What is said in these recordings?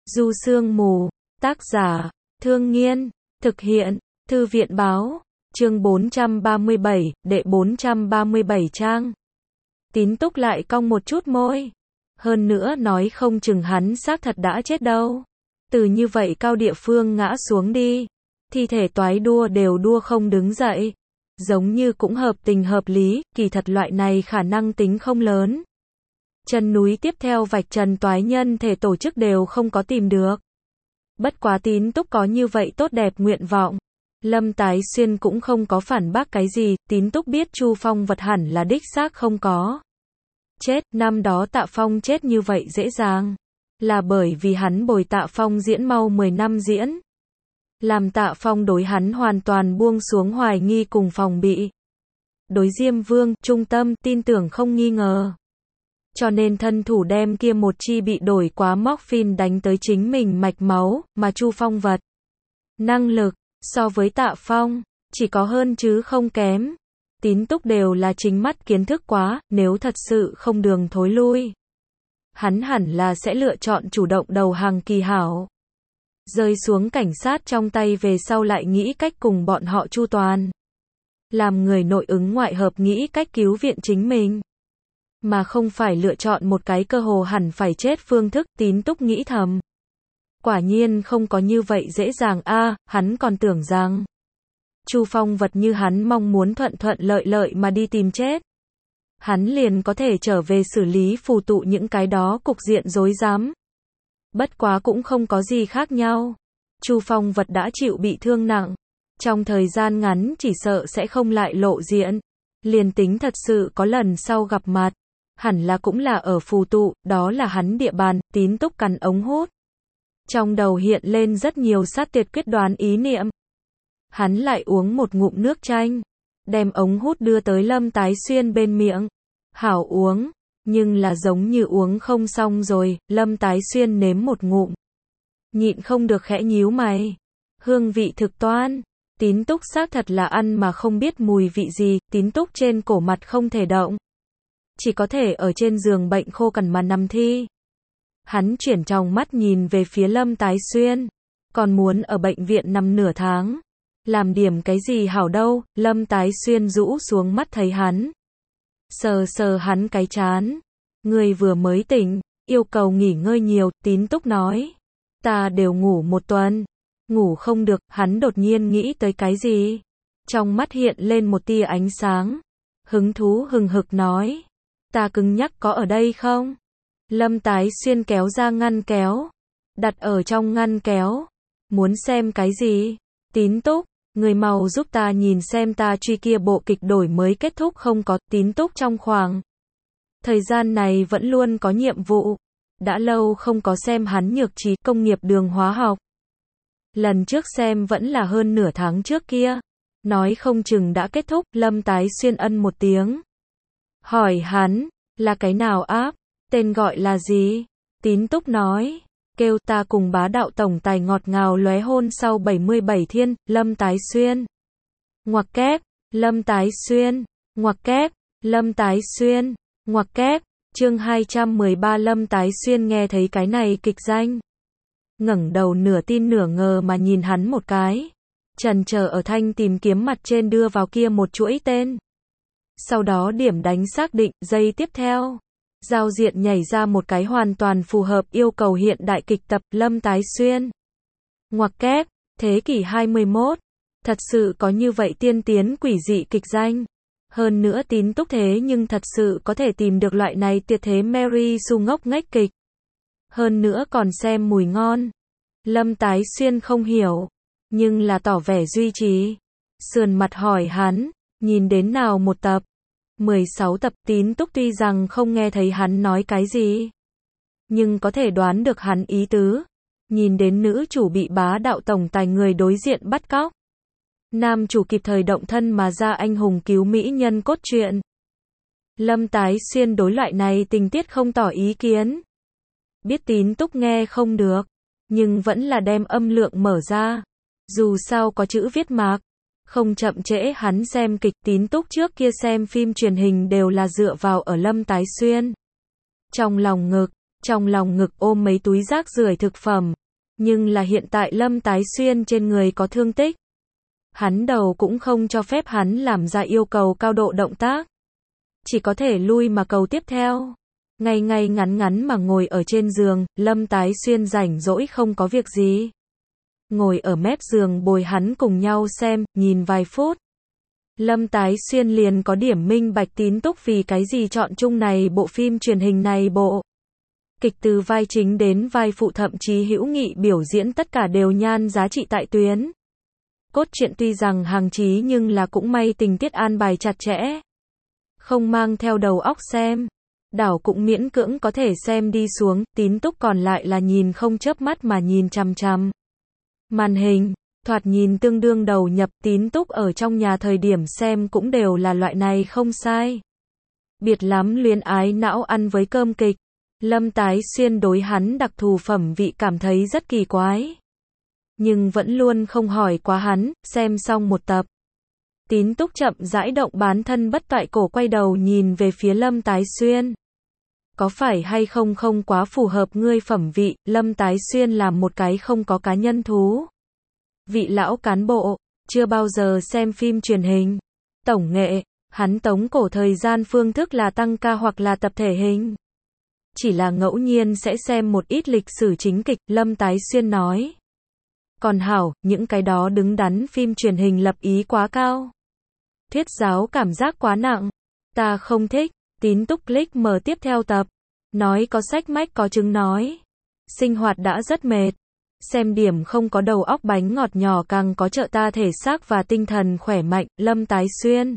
Du Sương Mù, tác giả, Thương Nghiên, thực hiện, Thư viện Báo, chương 437, đệ 437 trang. Tín Túc lại cong một chút môi. Hơn nữa nói không chừng hắn xác thật đã chết đâu. Từ như vậy cao địa phương ngã xuống đi. Thi thể toái đua đều đua không đứng dậy. Giống như cũng hợp tình hợp lý, kỳ thật loại này khả năng tính không lớn. Chân núi tiếp theo vạch trần toái nhân thể tổ chức đều không có tìm được. Bất quá Tín Túc có như vậy tốt đẹp nguyện vọng. Lâm Tái Xuyên cũng không có phản bác cái gì, Tín Túc biết Chu Phong vật hẳn là đích xác không có chết, năm đó Tạ Phong chết như vậy dễ dàng. Là bởi vì hắn bồi Tạ Phong diễn mau 10 năm diễn. Làm Tạ Phong đối hắn hoàn toàn buông xuống hoài nghi cùng phòng bị. Đối Diêm Vương, trung tâm, tin tưởng không nghi ngờ. Cho nên thân thủ đem kia một chi bị đổi quá morphine đánh tới chính mình mạch máu, mà Chu Phong vật. Năng lực, so với Tạ Phong, chỉ có hơn chứ không kém. Tín Túc đều là chính mắt kiến thức quá, nếu thật sự không đường thối lui. Hắn hẳn là sẽ lựa chọn chủ động đầu hàng kỳ hảo. Rơi xuống cảnh sát trong tay về sau lại nghĩ cách cùng bọn họ chu toàn. Làm người nội ứng ngoại hợp nghĩ cách cứu viện chính mình. Mà không phải lựa chọn một cái cơ hồ hẳn phải chết phương thức, Tín Túc nghĩ thầm. Quả nhiên không có như vậy dễ dàng a, hắn còn tưởng rằng Chu Phong vật như hắn mong muốn thuận thuận lợi lợi mà đi tìm chết. Hắn liền có thể trở về xử lý phù tụ những cái đó cục diện rối rắm. Bất quá cũng không có gì khác nhau. Chu Phong vật đã chịu bị thương nặng. Trong thời gian ngắn chỉ sợ sẽ không lại lộ diện. Liền tính thật sự có lần sau gặp mặt. Hẳn là cũng là ở phù tụ, đó là hắn địa bàn, Tín Túc cắn ống hút. Trong đầu hiện lên rất nhiều sát tuyệt quyết đoán ý niệm. Hắn lại uống một ngụm nước chanh. Đem ống hút đưa tới Lâm Tái Xuyên bên miệng. Hảo uống. Nhưng là giống như uống không xong rồi, Lâm Tái Xuyên nếm một ngụm. Nhịn không được khẽ nhíu mày. Hương vị thực toan. Tín Túc xác thật là ăn mà không biết mùi vị gì, Tín Túc trên cổ mặt không thể động. Chỉ có thể ở trên giường bệnh khô cằn mà nằm thi. Hắn chuyển trong mắt nhìn về phía Lâm Tái Xuyên. Còn muốn ở bệnh viện nằm nửa tháng. Làm điểm cái gì hảo đâu, Lâm Tái Xuyên rũ xuống mắt thấy hắn. Sờ sờ hắn cái chán. Người vừa mới tỉnh, yêu cầu nghỉ ngơi nhiều, Tín Túc nói. Ta đều ngủ một tuần. Ngủ không được, hắn đột nhiên nghĩ tới cái gì. Trong mắt hiện lên một tia ánh sáng. Hứng thú hừng hực nói. Ta cứng nhắc có ở đây không? Lâm Tái Xuyên kéo ra ngăn kéo. Đặt ở trong ngăn kéo. Muốn xem cái gì? Tín Túc, người mau giúp ta nhìn xem ta truy kia bộ kịch đổi mới kết thúc không có. Tín Túc trong khoảng thời gian này vẫn luôn có nhiệm vụ. Đã lâu không có xem hắn nhược trí công nghiệp đường hóa học. Lần trước xem vẫn là hơn nửa tháng trước kia. Nói không chừng đã kết thúc. Lâm Tái Xuyên ân một tiếng. Hỏi hắn, là cái nào áp? Tên gọi là gì? Tín Túc nói, kêu ta cùng bá đạo tổng tài ngọt ngào lóe hôn sau 77 thiên, Lâm Tái Xuyên. Ngoặc kép, Lâm Tái Xuyên, ngoặc kép, Lâm Tái Xuyên, ngoặc kép, chương 213 Lâm Tái Xuyên nghe thấy cái này kịch danh. Ngẩng đầu nửa tin nửa ngờ mà nhìn hắn một cái. Chần chờ ở thanh tìm kiếm mặt trên đưa vào kia một chuỗi tên. Sau đó điểm đánh xác định, giây tiếp theo. Giao diện nhảy ra một cái hoàn toàn phù hợp yêu cầu hiện đại kịch tập Lâm Tái Xuyên. Ngoặc kép, thế kỷ 21. Thật sự có như vậy tiên tiến quỷ dị kịch danh. Hơn nữa Tín Túc thế nhưng thật sự có thể tìm được loại này tuyệt thế Mary Sue ngốc nghếch kịch. Hơn nữa còn xem mùi ngon. Lâm Tái Xuyên không hiểu. Nhưng là tỏ vẻ duy trì. Sườn mặt hỏi hắn, nhìn đến nào một tập? 16 tập. Tín Túc tuy rằng không nghe thấy hắn nói cái gì. Nhưng có thể đoán được hắn ý tứ. Nhìn đến nữ chủ bị bá đạo tổng tài người đối diện bắt cóc. Nam chủ kịp thời động thân mà ra anh hùng cứu mỹ nhân cốt truyện. Lâm Tái Xuyên đối loại này tình tiết không tỏ ý kiến. Biết Tín Túc nghe không được. Nhưng vẫn là đem âm lượng mở ra. Dù sao có chữ viết mạc. Không chậm trễ hắn xem kịch. Tín Túc trước kia xem phim truyền hình đều là dựa vào ở Lâm Tái Xuyên. Trong lòng ngực, trong lòng ngực ôm mấy túi rác rưởi thực phẩm. Nhưng là hiện tại Lâm Tái Xuyên trên người có thương tích. Hắn đầu cũng không cho phép hắn làm ra yêu cầu cao độ động tác. Chỉ có thể lui mà cầu tiếp theo. Ngay ngay ngắn ngắn mà ngồi ở trên giường, Lâm Tái Xuyên rảnh rỗi không có việc gì. Ngồi ở mép giường bồi hắn cùng nhau xem, nhìn vài phút. Lâm Tái Xuyên liền có điểm minh bạch Tín Túc vì cái gì chọn chung này bộ phim truyền hình này bộ. Kịch từ vai chính đến vai phụ thậm chí hữu nghị biểu diễn tất cả đều nhan giá trị tại tuyến. Cốt truyện tuy rằng hàng chí nhưng là cũng may tình tiết an bài chặt chẽ. Không mang theo đầu óc xem. Đảo cũng miễn cưỡng có thể xem đi xuống, Tín Túc còn lại là nhìn không chớp mắt mà nhìn chằm chằm. Màn hình, thoạt nhìn tương đương đầu nhập, Tín Túc ở trong nhà thời điểm xem cũng đều là loại này không sai. Biệt lắm luyến ái não ăn với cơm kịch. Lâm Tái Xuyên đối hắn đặc thù phẩm vị cảm thấy rất kỳ quái. Nhưng vẫn luôn không hỏi quá hắn, xem xong một tập. Tín Túc chậm rãi động bán thân bất toại cổ quay đầu nhìn về phía Lâm Tái Xuyên. Có phải hay không không quá phù hợp ngươi phẩm vị, Lâm Tái Xuyên làm một cái không có cá nhân thú. Vị lão cán bộ, chưa bao giờ xem phim truyền hình. Tổng nghệ, hắn tống cổ thời gian phương thức là tăng ca hoặc là tập thể hình. Chỉ là ngẫu nhiên sẽ xem một ít lịch sử chính kịch, Lâm Tái Xuyên nói. Còn hảo, những cái đó đứng đắn phim truyền hình lập ý quá cao. Thuyết giáo cảm giác quá nặng. Ta không thích. Tín Túc click mở tiếp theo tập. Nói có sách mách có chứng nói. Sinh hoạt đã rất mệt. Xem điểm không có đầu óc bánh ngọt nhỏ càng có trợ ta thể xác và tinh thần khỏe mạnh, Lâm Tái Xuyên.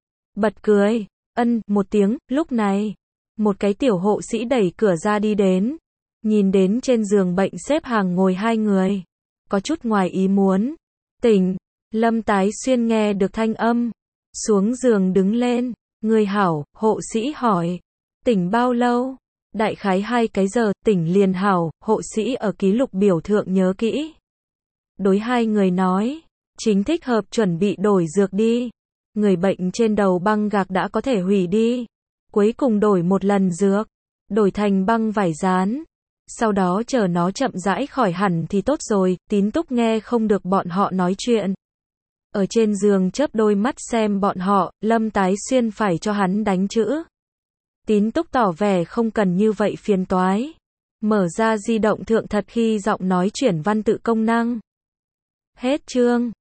Bật cười. Một tiếng, lúc này. Một cái tiểu hộ sĩ đẩy cửa ra đi đến. Nhìn đến trên giường bệnh xếp hàng ngồi hai người. Có chút ngoài ý muốn. Tỉnh. Lâm Tái Xuyên nghe được thanh âm. Xuống giường đứng lên. Người hảo, hộ sĩ hỏi. Tỉnh bao lâu? Đại khái 2 cái giờ, tỉnh liền hảo, hộ sĩ ở ký lục biểu thượng nhớ kỹ. Đối hai người nói. Chính thích hợp chuẩn bị đổi dược đi. Người bệnh trên đầu băng gạc đã có thể hủy đi. Cuối cùng đổi một lần dược. Đổi thành băng vải dán. Sau đó chờ nó chậm rãi khỏi hẳn thì tốt rồi, Tín Túc nghe không được bọn họ nói chuyện. Ở trên giường chớp đôi mắt xem bọn họ, Lâm Tái Xuyên phải cho hắn đánh chữ. Tín Túc tỏ vẻ không cần như vậy phiền toái. Mở ra di động thượng thật khi giọng nói chuyển văn tự công năng. Hết chương.